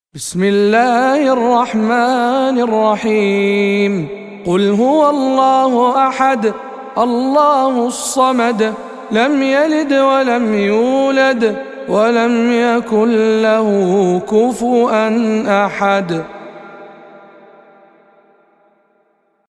بسم الله الرحمن الرحيم. قل هو الله أحد الله الصمد لم يلد ولم يولد ولم يكن له كفوا أحد.